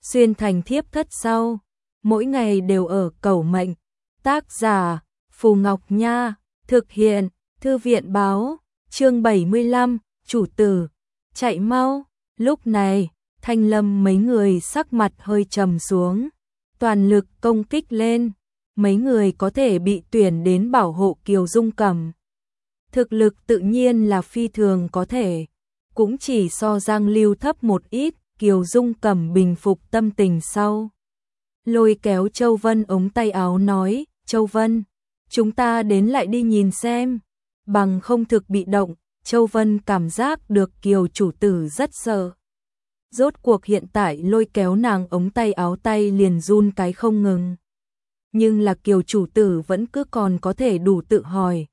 xuyên thành thiếp thất sau, mỗi ngày đều ở cầu mệnh. Tác giả Phù Ngọc Nha, thực hiện Thư viện báo, chương 75, chủ tử, chạy mau. Lúc này, Thanh Lâm mấy người sắc mặt hơi trầm xuống, toàn lực công kích lên, mấy người có thể bị tuyển đến bảo hộ Kiều Dung Cẩm. Thực lực tự nhiên là phi thường có thể, cũng chỉ so Giang Lưu thấp một ít. Kiều Dung Cẩm bình phục tâm tình sau, lôi kéo Châu Vân ống tay áo nói, Châu Vân, chúng ta đến lại đi nhìn xem, bằng không thực bị động. Châu Vân cảm giác được Kiều chủ tử rất sợ. Rốt cuộc hiện tại lôi kéo nàng ống tay áo tay liền run cái không ngừng. Nhưng là Kiều chủ tử vẫn cứ còn có thể đủ tự hỏi.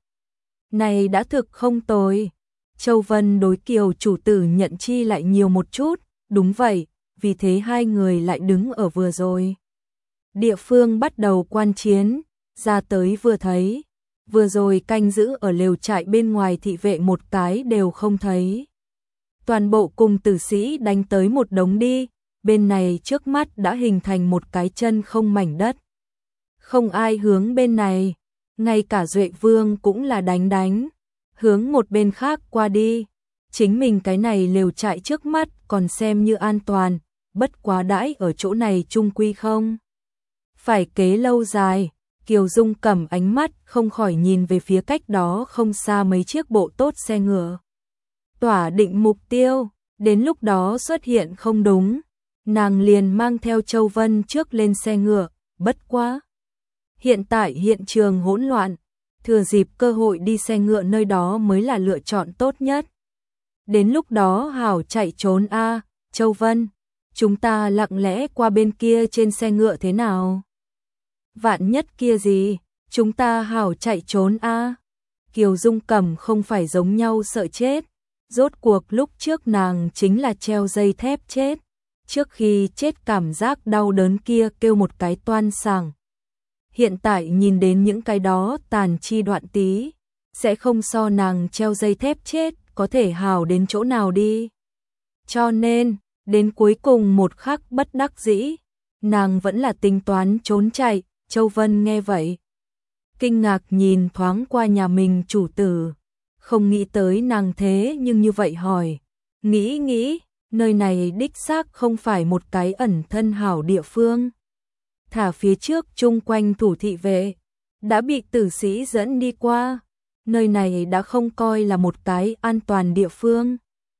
Này đã thực không tồi. Châu Vân đối Kiều chủ tử nhận chi lại nhiều một chút. Đúng vậy, vì thế hai người lại đứng ở vừa rồi. Địa phương bắt đầu quan chiến, ra tới vừa thấy. Vừa rồi canh giữ ở lều trại bên ngoài thị vệ một cái đều không thấy. Toàn bộ cùng tử sĩ đánh tới một đống đi, bên này trước mắt đã hình thành một cái chân không mảnh đất. Không ai hướng bên này, ngay cả Duệ Vương cũng là đánh, hướng một bên khác qua đi. Chính mình cái này lều trại trước mắt còn xem như an toàn, bất quá đãi ở chỗ này chung quy không. Phải kế lâu dài, Kiều Dung Cẩm ánh mắt không khỏi nhìn về phía cách đó không xa mấy chiếc bộ tốt xe ngựa. Tỏa định mục tiêu, đến lúc đó xuất hiện không đúng, nàng liền mang theo Châu Vân trước lên xe ngựa, bất quá. Hiện tại hiện trường hỗn loạn, thừa dịp cơ hội đi xe ngựa nơi đó mới là lựa chọn tốt nhất. Đến lúc đó hảo chạy trốn a, Châu Vân, chúng ta lặng lẽ qua bên kia trên xe ngựa thế nào? Vạn nhất kia gì, chúng ta hảo chạy trốn a. Kiều Dung Cẩm không phải giống nhau sợ chết, rốt cuộc lúc trước nàng chính là treo dây thép chết, trước khi chết cảm giác đau đớn kia kêu một cái toan sảng. Hiện tại nhìn đến những cái đó tàn chi đoạn tí, sẽ không so nàng treo dây thép chết có thể hào đến chỗ nào đi. Cho nên, đến cuối cùng một khắc bất đắc dĩ, nàng vẫn là tính toán trốn chạy. Châu Vân nghe vậy, kinh ngạc nhìn thoáng qua nhà mình chủ tử, không nghĩ tới nàng thế nhưng như vậy hỏi. Nghĩ, nơi này đích xác không phải một cái ẩn thân hảo địa phương. Thả phía trước chung quanh thủ thị vệ, đã bị tử sĩ dẫn đi qua, nơi này đã không coi là một cái an toàn địa phương.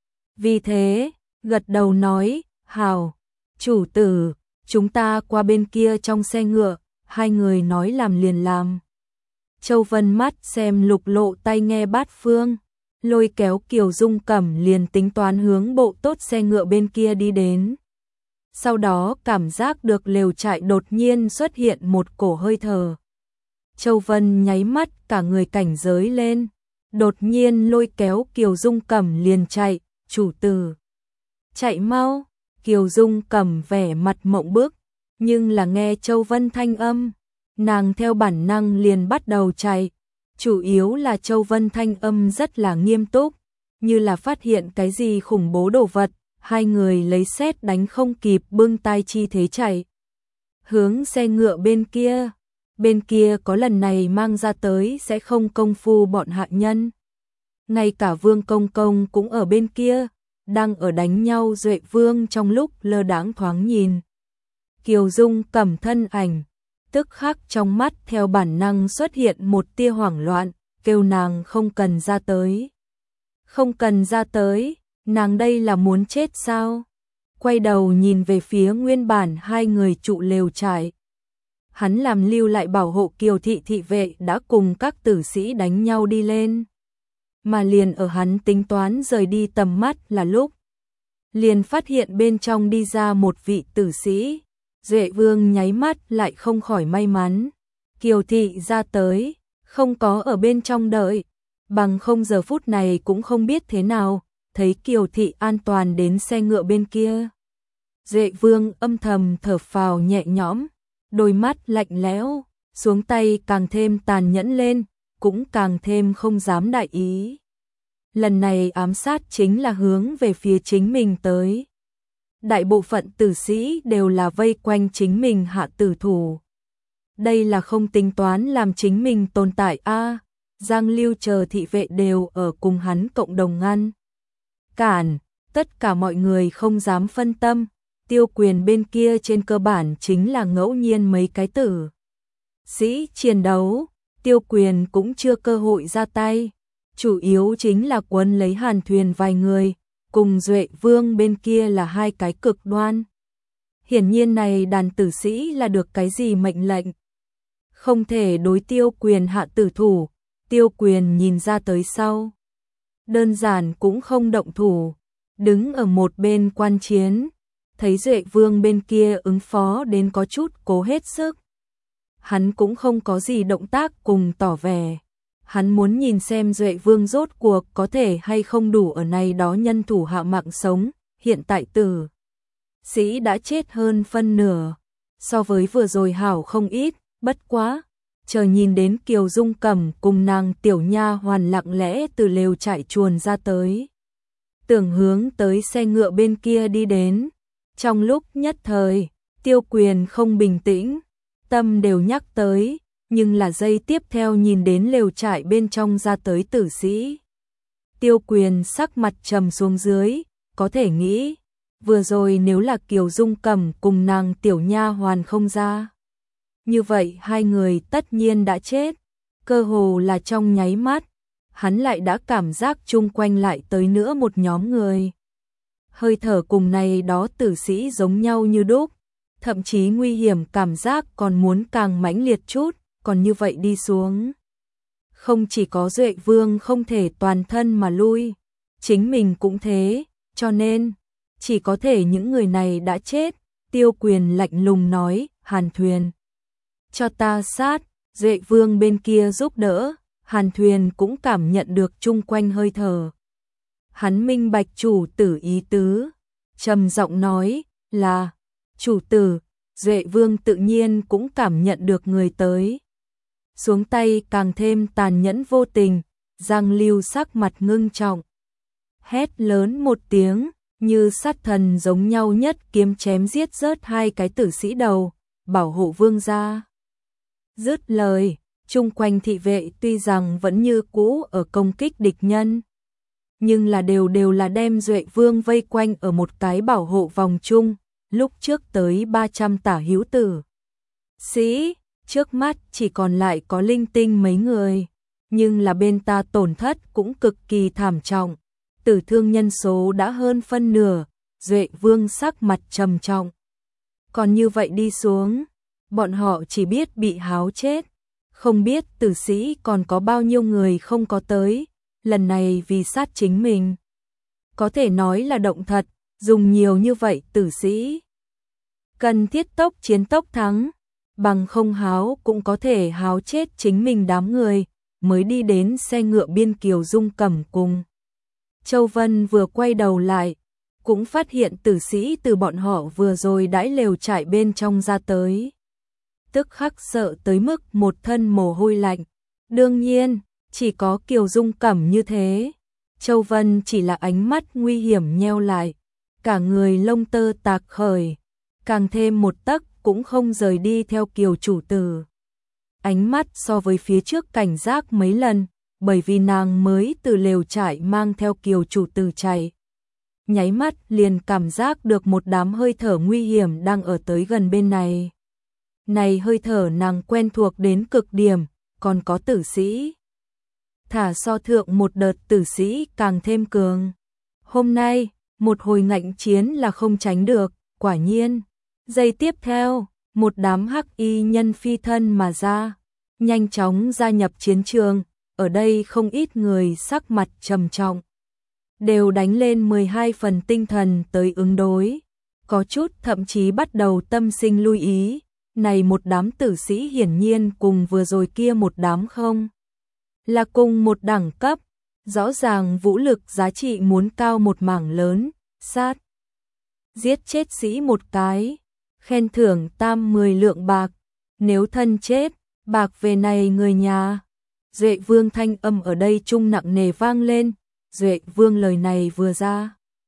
Vì thế, gật đầu nói, hảo, chủ tử, chúng ta qua bên kia trong xe ngựa. Hai người nói làm liền làm. Châu Vân mắt xem lục lộ tay nghe bát phương, lôi kéo Kiều Dung Cẩm liền tính toán hướng bộ tốt xe ngựa bên kia đi đến. Sau đó cảm giác được lều trại đột nhiên xuất hiện một cổ hơi thở. Châu Vân nháy mắt cả người cảnh giới lên, đột nhiên lôi kéo Kiều Dung Cẩm liền chạy, chủ tử. Chạy mau, Kiều Dung Cẩm vẻ mặt mộng bức. Nhưng là nghe Châu Vân thanh âm, nàng theo bản năng liền bắt đầu chạy. Chủ yếu là Châu Vân thanh âm rất là nghiêm túc, như là phát hiện cái gì khủng bố đồ vật, hai người lấy sét đánh không kịp bưng tay chi thế chạy. Hướng xe ngựa bên kia có lần này mang ra tới sẽ không công phu bọn hạ nhân. Ngay cả Vương Công Công cũng ở bên kia, đang ở đánh nhau. Duệ Vương trong lúc lơ đãng thoáng nhìn Kiều Dung Cẩm thân ảnh, tức khắc trong mắt theo bản năng xuất hiện một tia hoảng loạn, kêu nàng không cần ra tới. Không cần ra tới, nàng đây là muốn chết sao? Quay đầu nhìn về phía nguyên bản hai người trụ lều trại. Hắn làm lưu lại bảo hộ Kiều thị thị vệ đã cùng các tử sĩ đánh nhau đi lên. Mà liền ở hắn tính toán rời đi tầm mắt là lúc, liền phát hiện bên trong đi ra một vị tử sĩ. Duệ Vương nháy mắt lại không khỏi may mắn. Kiều thị ra tới, không có ở bên trong đợi, bằng không giờ phút này cũng không biết thế nào, thấy Kiều thị an toàn đến xe ngựa bên kia. Duệ Vương âm thầm thở phào nhẹ nhõm, đôi mắt lạnh lẽo, xuống tay càng thêm tàn nhẫn lên, cũng càng thêm không dám đại ý. Lần này ám sát chính là hướng về phía chính mình tới. đại bộ phận tử sĩ đều là vây quanh chính mình hạ tử thủ. Đây là không tính toán làm chính mình tồn tại a. Giang Lưu chờ thị vệ đều ở cùng hắn cộng đồng ngăn cản, tất cả mọi người không dám phân tâm. Tiêu Quyền bên kia trên cơ bản chính là ngẫu nhiên mấy cái tử sĩ chiến đấu, Tiêu Quyền cũng chưa cơ hội ra tay, chủ yếu chính là quấn lấy Hàn Thuyền vài người, cùng Duệ Vương bên kia là hai cái cực đoan. Hiển nhiên này đàn tử sĩ là được cái gì mệnh lệnh, không thể đối Tiêu Quyền hạ tử thủ. Tiêu Quyền nhìn ra tới sau, đơn giản cũng không động thủ, đứng ở một bên quan chiến, thấy Duệ Vương bên kia ứng phó đến có chút cố hết sức. Hắn cũng không có gì động tác cùng tỏ vẻ, hắn muốn nhìn xem Duệ Vương rốt cuộc có thể hay không đủ ở này đó nhân thủ hạ mạng sống. Hiện tại tử sĩ đã chết hơn phân nửa, so với vừa rồi hảo không ít, bất quá chờ nhìn đến Kiều Dung Cẩm cùng nàng tiểu nha hoàn lặng lẽ từ lều trại chuồn ra tới, tưởng hướng tới xe ngựa bên kia đi đến. Trong lúc nhất thời, Tiêu Quyền không bình tĩnh, tâm đều nhắc tới, nhưng là giây tiếp theo nhìn đến lều trại bên trong ra tới tử sĩ. Tiêu Quyền sắc mặt trầm xuống dưới, có thể nghĩ, vừa rồi nếu là Kiều Dung Cẩm cùng nàng tiểu nha hoàn không ra, như vậy hai người tất nhiên đã chết. Cơ hồ là trong nháy mắt, hắn lại đã cảm giác chung quanh lại tới nữa một nhóm người. Hơi thở cùng này đó tử sĩ giống nhau như đúc, thậm chí nguy hiểm cảm giác còn muốn càng mãnh liệt chút, còn như vậy đi xuống. Không chỉ có Duệ Vương không thể toàn thân mà lui, chính mình cũng thế, cho nên chỉ có thể những người này đã chết. Tiêu Quyền lạnh lùng nói, Hàn Thuyền, cho ta sát. Duệ Vương bên kia giúp đỡ, Hàn Thuyền cũng cảm nhận được chung quanh hơi thở. Hắn minh bạch chủ tử ý tứ, trầm giọng nói, là chủ tử. Duệ Vương tự nhiên cũng cảm nhận được người tới, xuống tay càng thêm tàn nhẫn vô tình. Giang Lưu sắc mặt ngưng trọng, hét lớn một tiếng, như sát thần giống nhau nhất kiếm chém giết rớt hai cái tử sĩ đầu, bảo hộ vương gia. Dứt lời, chung quanh thị vệ tuy rằng vẫn như cũ ở công kích địch nhân, nhưng là đều là đem Duệ Vương vây quanh ở một cái bảo hộ vòng chung. Lúc trước tới 300 tả hữu tử sĩ, trước mắt chỉ còn lại có linh tinh mấy người, nhưng là bên ta tổn thất cũng cực kỳ thảm trọng, tử thương nhân số đã hơn phân nửa. Duệ Vương sắc mặt trầm trọng, còn như vậy đi xuống, bọn họ chỉ biết bị háo chết, không biết tử sĩ còn có bao nhiêu người không có tới. Lần này vì sát chính mình, có thể nói là động thật, dùng nhiều như vậy tử sĩ, cần thiết tốc chiến tốc thắng, bằng không háo cũng có thể háo chết chính mình đám người. Mới đi đến xe ngựa biên, Kiều Dung Cẩm cùng Châu Vân vừa quay đầu lại, cũng phát hiện tử sĩ từ bọn họ vừa rồi đãi lều trại bên trong ra tới, tức khắc sợ tới mức một thân mồ hôi lạnh. Đương nhiên, chỉ có Kiều Dung Cẩm như thế, Châu Vân chỉ là ánh mắt nguy hiểm nheo lại, cả người lông tơ tạc khởi, càng thêm một tấc cũng không rời đi theo Kiều chủ tử. Ánh mắt so với phía trước cảnh giác mấy lần, bởi vì nàng mới từ lều trại mang theo Kiều chủ tử chạy. Nháy mắt liền cảm giác được một đám hơi thở nguy hiểm đang ở tới gần bên này. Này hơi thở nàng quen thuộc đến cực điểm, còn có tử sĩ. Thả so thượng một đợt tử sĩ càng thêm cường. Hôm nay, một hồi ngạnh chiến là không tránh được, quả nhiên. Giây tiếp theo, một đám hắc y nhân phi thân mà ra, nhanh chóng gia nhập chiến trường. Ở đây không ít người sắc mặt trầm trọng, đều đánh lên 12 phần tinh thần tới ứng đối. Có chút thậm chí bắt đầu tâm sinh lưu ý, này một đám tử sĩ hiển nhiên cùng vừa rồi kia một đám không là cùng một đẳng cấp, rõ ràng vũ lực giá trị muốn cao một mảng lớn. Sát giết chết sĩ một cái, khen thưởng tam 10 lượng bạc, nếu thân chết, bạc về này người nhà. Duệ Vương thanh âm ở đây trung nặng nề vang lên. Duệ Vương lời này vừa ra,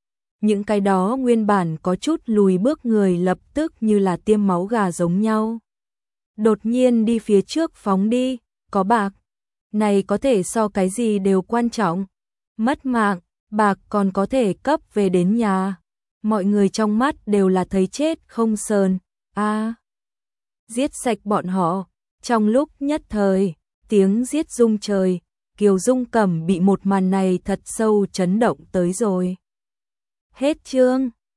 những cái đó nguyên bản có chút lùi bước người lập tức như là tiêm máu gà giống nhau. Đột nhiên đi phía trước phóng đi, có bạc, này có thể so cái gì đều quan trọng. Mất mạng, bạc còn có thể cấp về đến nhà. Mọi người trong mắt đều là thấy chết không sờn. Giết sạch bọn họ. Trong lúc nhất thời, tiếng giết rung trời, Kiều Dung Cẩm bị một màn này thật sâu chấn động tới rồi. Hết chương.